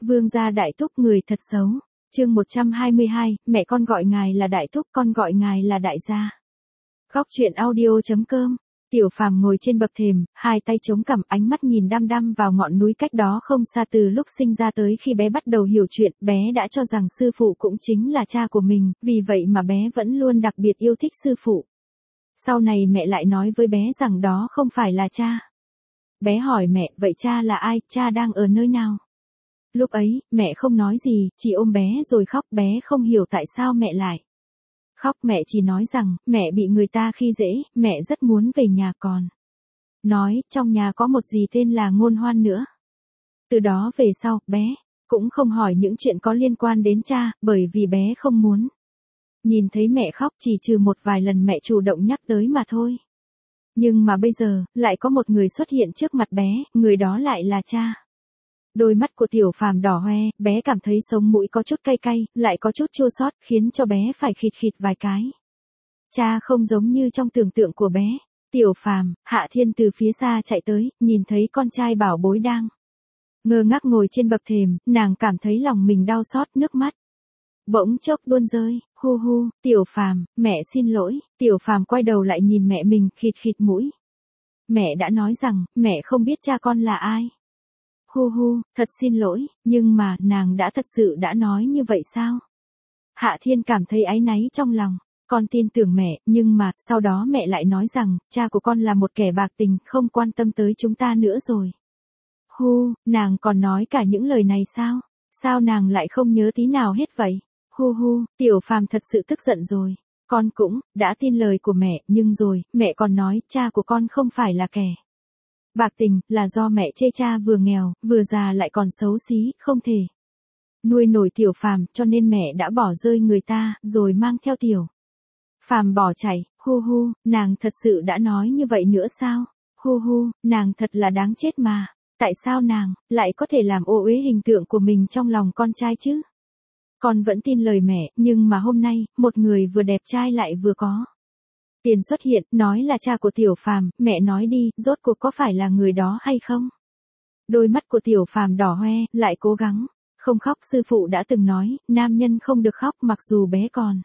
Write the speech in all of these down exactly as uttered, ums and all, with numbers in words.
Vương gia đại thúc người thật xấu. Chương một trăm hai mươi hai, mẹ con gọi ngài là đại thúc, con gọi ngài là đại gia. Góc truyện audio.com. Tiểu Phàm ngồi trên bậc thềm, hai tay chống cằm, ánh mắt nhìn đăm đăm vào ngọn núi cách đó không xa. Từ lúc sinh ra tới khi bé bắt đầu hiểu chuyện, bé đã cho rằng sư phụ cũng chính là cha của mình, vì vậy mà bé vẫn luôn đặc biệt yêu thích sư phụ. Sau này mẹ lại nói với bé rằng đó không phải là cha. Bé hỏi mẹ, vậy cha là ai, cha đang ở nơi nào? Lúc ấy, mẹ không nói gì, chỉ ôm bé rồi khóc. Bé không hiểu tại sao mẹ lại khóc, mẹ chỉ nói rằng, mẹ bị người ta khi dễ, mẹ rất muốn về nhà, còn nói, trong nhà có một dì tên là Ngôn Hoan nữa. Từ đó về sau, bé cũng không hỏi những chuyện có liên quan đến cha, bởi vì bé không muốn nhìn thấy mẹ khóc, chỉ trừ một vài lần mẹ chủ động nhắc tới mà thôi. Nhưng mà bây giờ, lại có một người xuất hiện trước mặt bé, người đó lại là cha. Đôi mắt của Tiểu Phàm đỏ hoe, bé cảm thấy sống mũi có chút cay cay, lại có chút chua xót, khiến cho bé phải khịt khịt vài cái. Cha không giống như trong tưởng tượng của bé. Tiểu Phàm, Hạ Thiên từ phía xa chạy tới, nhìn thấy con trai bảo bối đang ngơ ngác ngồi trên bậc thềm, nàng cảm thấy lòng mình đau xót, nước mắt bỗng chốc tuôn rơi. Hu hu, Tiểu Phàm, mẹ xin lỗi. Tiểu Phàm quay đầu lại nhìn mẹ mình, khịt khịt mũi. Mẹ đã nói rằng, mẹ không biết cha con là ai. Hu hu, thật xin lỗi, nhưng mà, nàng đã thật sự đã nói như vậy sao? Hạ Thiên cảm thấy áy náy trong lòng, con tin tưởng mẹ, nhưng mà, sau đó mẹ lại nói rằng, cha của con là một kẻ bạc tình, không quan tâm tới chúng ta nữa rồi. Hu, nàng còn nói cả những lời này sao? Sao nàng lại không nhớ tí nào hết vậy? Hu hu, Tiểu Phàm thật sự tức giận rồi. Con cũng, đã tin lời của mẹ, nhưng rồi, mẹ còn nói, cha của con không phải là kẻ bạc tình, là do mẹ chê cha vừa nghèo, vừa già lại còn xấu xí, không thể nuôi nổi Tiểu Phàm, cho nên mẹ đã bỏ rơi người ta, rồi mang theo Tiểu Phàm bỏ chạy. Hu hu, nàng thật sự đã nói như vậy nữa sao? Hu hu, nàng thật là đáng chết mà. Tại sao nàng lại có thể làm ô uế hình tượng của mình trong lòng con trai chứ? Con vẫn tin lời mẹ, nhưng mà hôm nay, một người vừa đẹp trai lại vừa có tiền xuất hiện, nói là cha của Tiểu Phàm, mẹ nói đi, rốt cuộc có phải là người đó hay không? Đôi mắt của Tiểu Phàm đỏ hoe, lại cố gắng không khóc. Sư phụ đã từng nói, nam nhân không được khóc, mặc dù bé còn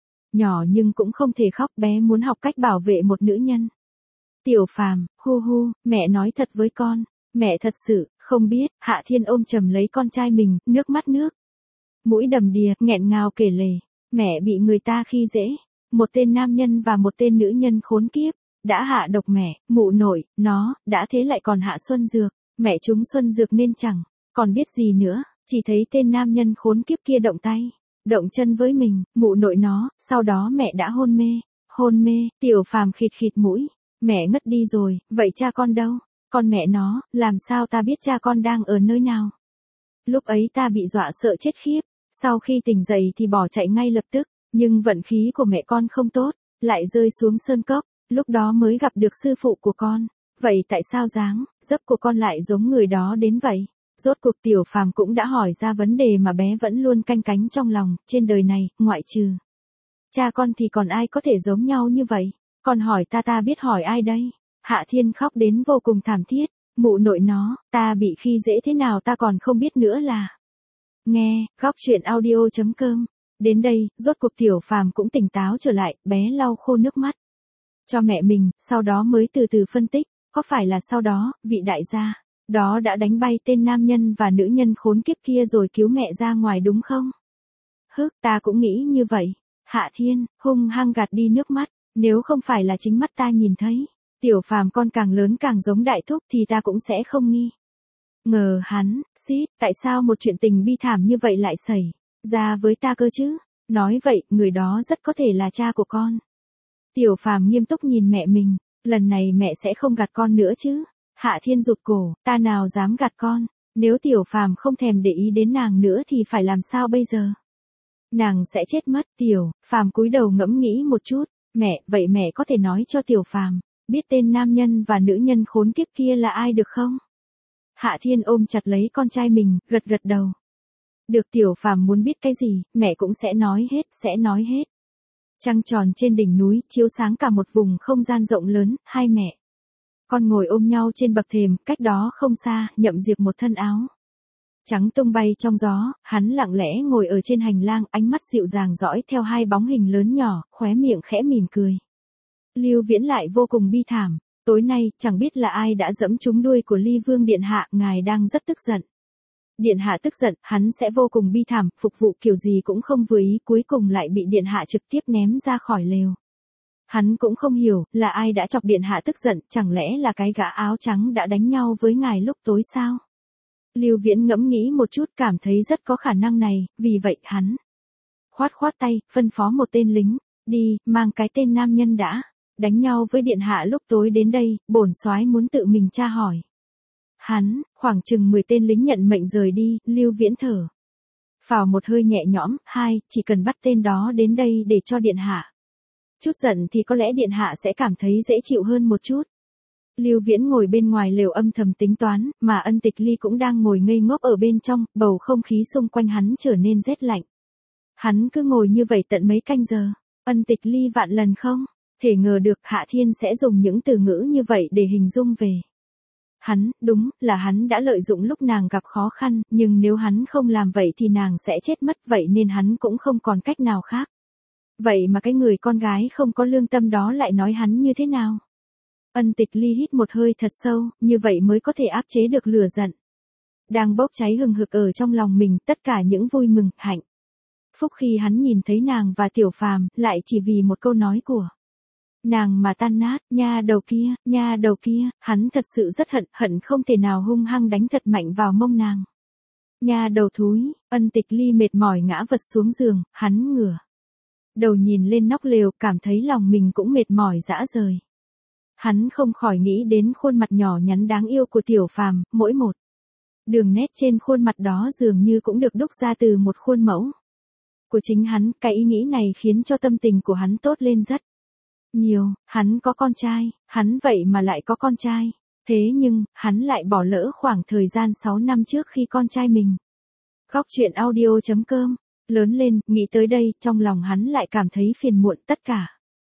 nhỏ nhưng cũng không thể khóc, bé muốn học cách bảo vệ một nữ nhân. Tiểu Phàm, hu hu, mẹ nói thật với con, mẹ thật sự không biết. Hạ Thiên ôm chầm lấy con trai mình, nước mắt nước mũi đầm đìa, nghẹn ngào kể lể, mẹ bị người ta khi dễ. Một tên nam nhân và một tên nữ nhân khốn kiếp đã hạ độc mẹ, mụ nội, nó đã thế lại còn hạ xuân dược. Mẹ chúng xuân dược nên chẳng còn biết gì nữa, chỉ thấy tên nam nhân khốn kiếp kia động tay động chân với mình, mụ nội nó. Sau đó mẹ đã hôn mê. Hôn mê. Tiểu Phàm khịt khịt mũi, mẹ ngất đi rồi. Vậy cha con đâu? Con mẹ nó, làm sao ta biết cha con đang ở nơi nào? Lúc ấy ta bị dọa sợ chết khiếp, sau khi tỉnh dậy thì bỏ chạy ngay lập tức. Nhưng vận khí của mẹ con không tốt, lại rơi xuống sơn cốc, lúc đó mới gặp được sư phụ của con. Vậy tại sao dáng dấp của con lại giống người đó đến vậy? Rốt cuộc Tiểu Phàm cũng đã hỏi ra vấn đề mà bé vẫn luôn canh cánh trong lòng, trên đời này, ngoại trừ cha con thì còn ai có thể giống nhau như vậy? Con hỏi ta ta biết hỏi ai đây? Hạ Thiên khóc đến vô cùng thảm thiết, mụ nội nó, ta bị khi dễ thế nào ta còn không biết nữa là. Nghe, góc truyện audio.com. Đến đây, rốt cuộc Tiểu Phàm cũng tỉnh táo trở lại, bé lau khô nước mắt cho mẹ mình, sau đó mới từ từ phân tích, có phải là sau đó, vị đại gia đó đã đánh bay tên nam nhân và nữ nhân khốn kiếp kia rồi cứu mẹ ra ngoài đúng không? Hức, ta cũng nghĩ như vậy. Hạ Thiên hung hăng gạt đi nước mắt, nếu không phải là chính mắt ta nhìn thấy, Tiểu Phàm con càng lớn càng giống đại thúc thì ta cũng sẽ không nghi ngờ hắn. Xít, tại sao một chuyện tình bi thảm như vậy lại xảy ra với ta cơ chứ? Nói vậy, người đó rất có thể là cha của con. Tiểu Phàm nghiêm túc nhìn mẹ mình, lần này mẹ sẽ không gạt con nữa chứ? Hạ Thiên rụt cổ, ta nào dám gạt con, nếu Tiểu Phàm không thèm để ý đến nàng nữa thì phải làm sao bây giờ? Nàng sẽ chết mất. Tiểu Phàm cúi đầu ngẫm nghĩ một chút, mẹ, vậy mẹ có thể nói cho Tiểu Phàm biết tên nam nhân và nữ nhân khốn kiếp kia là ai được không? Hạ Thiên ôm chặt lấy con trai mình, gật gật đầu. Được. Tiểu Phàm muốn biết cái gì, mẹ cũng sẽ nói hết, sẽ nói hết. Trăng tròn trên đỉnh núi, chiếu sáng cả một vùng không gian rộng lớn, hai mẹ con ngồi ôm nhau trên bậc thềm, cách đó không xa, Nhậm Diệp một thân áo trắng tung bay trong gió, hắn lặng lẽ ngồi ở trên hành lang, ánh mắt dịu dàng dõi theo hai bóng hình lớn nhỏ, khóe miệng khẽ mỉm cười. Lưu Viễn lại vô cùng bi thảm, tối nay, chẳng biết là ai đã giẫm trúng đuôi của Ly Vương điện hạ, ngài đang rất tức giận. Điện hạ tức giận, hắn sẽ vô cùng bi thảm, phục vụ kiểu gì cũng không vừa ý, cuối cùng lại bị điện hạ trực tiếp ném ra khỏi lều. Hắn cũng không hiểu, là ai đã chọc điện hạ tức giận, chẳng lẽ là cái gã áo trắng đã đánh nhau với ngài lúc tối sao? Lưu Viễn ngẫm nghĩ một chút, cảm thấy rất có khả năng này, vì vậy hắn khoát khoát tay, phân phó một tên lính, đi, mang cái tên nam nhân đã đánh nhau với điện hạ lúc tối đến đây, bổn soái muốn tự mình tra hỏi. Hắn, khoảng chừng mười tên lính nhận mệnh rời đi, Lưu Viễn thở phào một hơi nhẹ nhõm, hai, chỉ cần bắt tên đó đến đây để cho điện hạ chút giận thì có lẽ điện hạ sẽ cảm thấy dễ chịu hơn một chút. Lưu Viễn ngồi bên ngoài lều âm thầm tính toán, mà Ân Tịch Ly cũng đang ngồi ngây ngốc ở bên trong, bầu không khí xung quanh hắn trở nên rét lạnh. Hắn cứ ngồi như vậy tận mấy canh giờ, Ân Tịch Ly vạn lần không thể ngờ được Hạ Thiên sẽ dùng những từ ngữ như vậy để hình dung về hắn, đúng là hắn đã lợi dụng lúc nàng gặp khó khăn, nhưng nếu hắn không làm vậy thì nàng sẽ chết mất, vậy nên hắn cũng không còn cách nào khác. Vậy mà cái người con gái không có lương tâm đó lại nói hắn như thế nào? Ân Tịch Ly hít một hơi thật sâu, như vậy mới có thể áp chế được lửa giận đang bốc cháy hừng hực ở trong lòng mình, tất cả những vui mừng, hạnh phúc khi hắn nhìn thấy nàng và Tiểu Phàm, lại chỉ vì một câu nói của nàng mà tan nát. Nha đầu kia, nha đầu kia, hắn thật sự rất hận, hận không thể nào hung hăng đánh thật mạnh vào mông nàng. Nha đầu thúi. Ân Tịch Ly mệt mỏi ngã vật xuống giường, hắn ngửa đầu nhìn lên nóc lều, cảm thấy lòng mình cũng mệt mỏi rã rời. Hắn không khỏi nghĩ đến khuôn mặt nhỏ nhắn đáng yêu của Tiểu Phàm, mỗi một đường nét trên khuôn mặt đó dường như cũng được đúc ra từ một khuôn mẫu của chính hắn. Cái ý nghĩ này khiến cho tâm tình của hắn tốt lên rất nhiều. Hắn có con trai, hắn vậy mà lại có con trai. Thế nhưng, hắn lại bỏ lỡ khoảng thời gian sáu năm trước khi con trai mình. Góc truyện audio chấm com lớn lên, nghĩ tới đây, trong lòng hắn lại cảm thấy phiền muộn, tất cả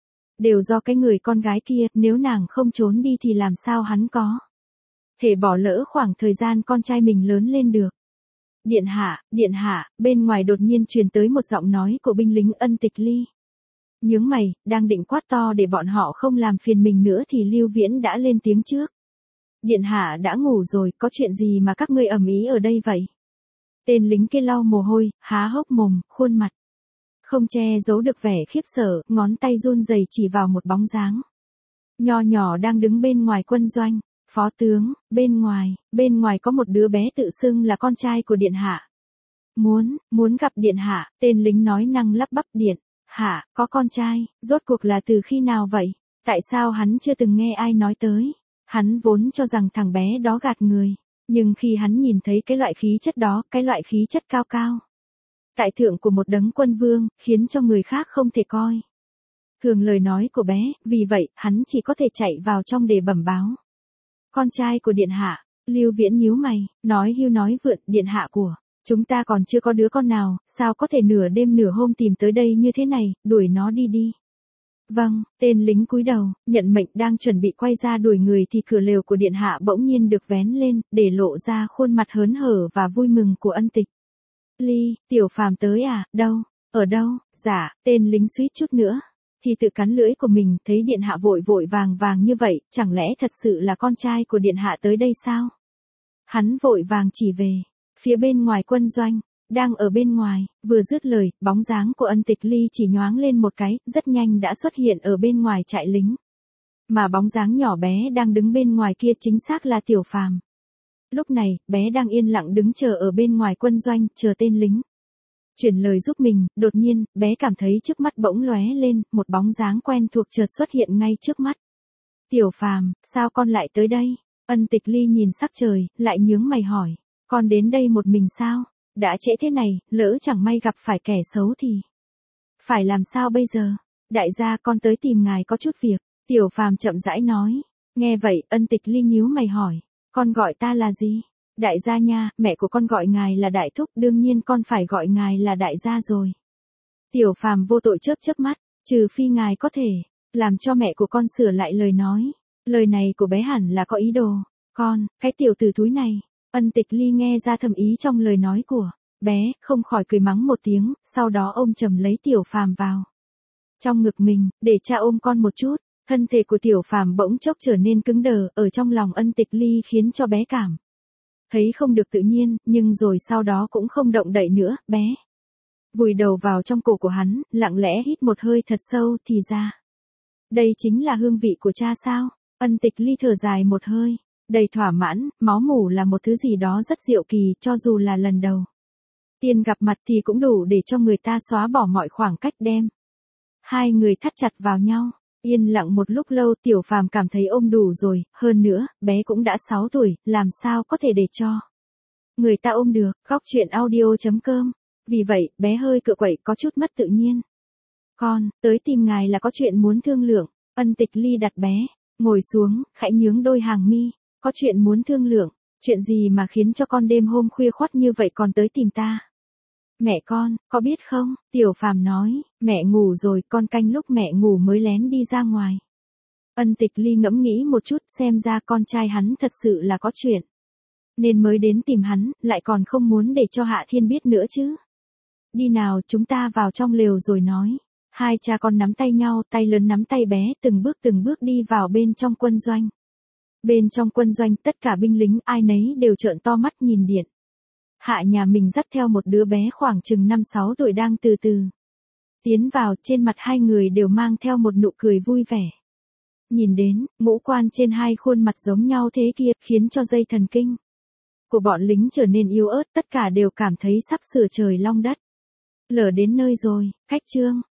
đều do cái người con gái kia, nếu nàng không trốn đi thì làm sao hắn có thể bỏ lỡ khoảng thời gian con trai mình lớn lên được. Điện hạ, điện hạ, bên ngoài đột nhiên truyền tới một giọng nói của binh lính Ân Tịch Ly. Nhướng mày, đang định quát to để bọn họ không làm phiền mình nữa thì Lưu Viễn đã lên tiếng trước. Điện hạ đã ngủ rồi, có chuyện gì mà các ngươi ầm ĩ ở đây vậy? Tên lính kia lau mồ hôi, há hốc mồm, khuôn mặt không che giấu được vẻ khiếp sợ, ngón tay run rẩy chỉ vào một bóng dáng nho nhỏ đang đứng bên ngoài quân doanh. Phó tướng, bên ngoài, bên ngoài có một đứa bé tự xưng là con trai của điện hạ. Muốn, muốn gặp điện hạ, tên lính nói năng lắp bắp. Điện hạ, có con trai, rốt cuộc là từ khi nào vậy? Tại sao hắn chưa từng nghe ai nói tới? Hắn vốn cho rằng thằng bé đó gạt người, nhưng khi hắn nhìn thấy cái loại khí chất đó, cái loại khí chất cao cao tại thượng của một đấng quân vương, khiến cho người khác không thể coi thường lời nói của bé, vì vậy, hắn chỉ có thể chạy vào trong để bẩm báo. Con trai của điện hạ. Lưu Viễn nhíu mày, nói hưu nói vượn, điện hạ của chúng ta còn chưa có đứa con nào, sao có thể nửa đêm nửa hôm tìm tới đây như thế này, đuổi nó đi đi. Vâng, tên lính cúi đầu, nhận mệnh. Đang chuẩn bị quay ra đuổi người thì cửa lều của điện hạ bỗng nhiên được vén lên, để lộ ra khuôn mặt hớn hở và vui mừng của Ân Tịch Ly. Tiểu Phàm tới à? Đâu? Ở đâu? Dạ, tên lính suýt chút nữa thì tự cắn lưỡi của mình, thấy điện hạ vội vội vàng vàng như vậy, chẳng lẽ thật sự là con trai của điện hạ tới đây sao? Hắn vội vàng chỉ về phía bên ngoài quân doanh, đang ở bên ngoài. Vừa dứt lời, bóng dáng của Ân Tịch Ly chỉ nhoáng lên một cái, rất nhanh đã xuất hiện ở bên ngoài trại lính. Mà bóng dáng nhỏ bé đang đứng bên ngoài kia chính xác là Tiểu Phàm. Lúc này, bé đang yên lặng đứng chờ ở bên ngoài quân doanh, chờ tên lính chuyển lời giúp mình. Đột nhiên, bé cảm thấy trước mắt bỗng lóe lên, một bóng dáng quen thuộc chợt xuất hiện ngay trước mắt. Tiểu Phàm, sao con lại tới đây? Ân Tịch Ly nhìn sắc trời, lại nhướng mày hỏi, con đến đây một mình sao? Đã trễ thế này, lỡ chẳng may gặp phải kẻ xấu thì phải làm sao bây giờ? Đại gia, con tới tìm ngài có chút việc. Tiểu Phàm chậm rãi nói. Nghe vậy, Ân Tịch Ly nhíu mày hỏi, con gọi ta là gì? Đại gia nha, mẹ của con gọi ngài là đại thúc, đương nhiên con phải gọi ngài là đại gia rồi. Tiểu Phàm vô tội chớp chớp mắt, trừ phi ngài có thể làm cho mẹ của con sửa lại lời nói. Lời này của bé hẳn là có ý đồ. Con, cái tiểu tử thúi này, Ân Tịch Ly nghe ra thâm ý trong lời nói của bé, không khỏi cười mắng một tiếng, sau đó ôm chầm lấy Tiểu Phàm vào trong ngực mình, để cha ôm con một chút. Thân thể của Tiểu Phàm bỗng chốc trở nên cứng đờ, ở trong lòng Ân Tịch Ly khiến cho bé cảm thấy không được tự nhiên, nhưng rồi sau đó cũng không động đậy nữa, bé vùi đầu vào trong cổ của hắn, lặng lẽ hít một hơi thật sâu, thì ra đây chính là hương vị của cha sao? Ân Tịch Ly thở dài một hơi, đầy thỏa mãn, máu mủ là một thứ gì đó rất diệu kỳ, cho dù là lần đầu tiên gặp mặt thì cũng đủ để cho người ta xóa bỏ mọi khoảng cách, đem hai người thắt chặt vào nhau. Yên lặng một lúc lâu, Tiểu Phàm cảm thấy ôm đủ rồi, hơn nữa, bé cũng đã sáu tuổi, làm sao có thể để cho người ta ôm được. Góc truyện audio chấm com. Vì vậy, bé hơi cựa quậy, có chút mất tự nhiên. Con, tới tìm ngài là có chuyện muốn thương lượng. Ân Tịch Ly đặt bé ngồi xuống, khẽ nhướng đôi hàng mi. Có chuyện muốn thương lượng, chuyện gì mà khiến cho con đêm hôm khuya khoắt như vậy còn tới tìm ta? Mẹ con, có biết không? Tiểu Phàm nói, mẹ ngủ rồi, con canh lúc mẹ ngủ mới lén đi ra ngoài. Ân Tịch Ly ngẫm nghĩ một chút, xem ra con trai hắn thật sự là có chuyện, nên mới đến tìm hắn, lại còn không muốn để cho Hạ Thiên biết nữa chứ. Đi nào, chúng ta vào trong lều rồi nói. Hai cha con nắm tay nhau, tay lớn nắm tay bé, từng bước từng bước đi vào bên trong quân doanh. Bên trong quân doanh, tất cả binh lính ai nấy đều trợn to mắt nhìn Điện Hạ nhà mình dắt theo một đứa bé khoảng chừng năm sáu tuổi đang từ từ tiến vào, trên mặt hai người đều mang theo một nụ cười vui vẻ. Nhìn đến, ngũ quan trên hai khuôn mặt giống nhau thế kia, khiến cho dây thần kinh của bọn lính trở nên yếu ớt, tất cả đều cảm thấy sắp sửa trời long đất lở đến nơi rồi. Khách trương,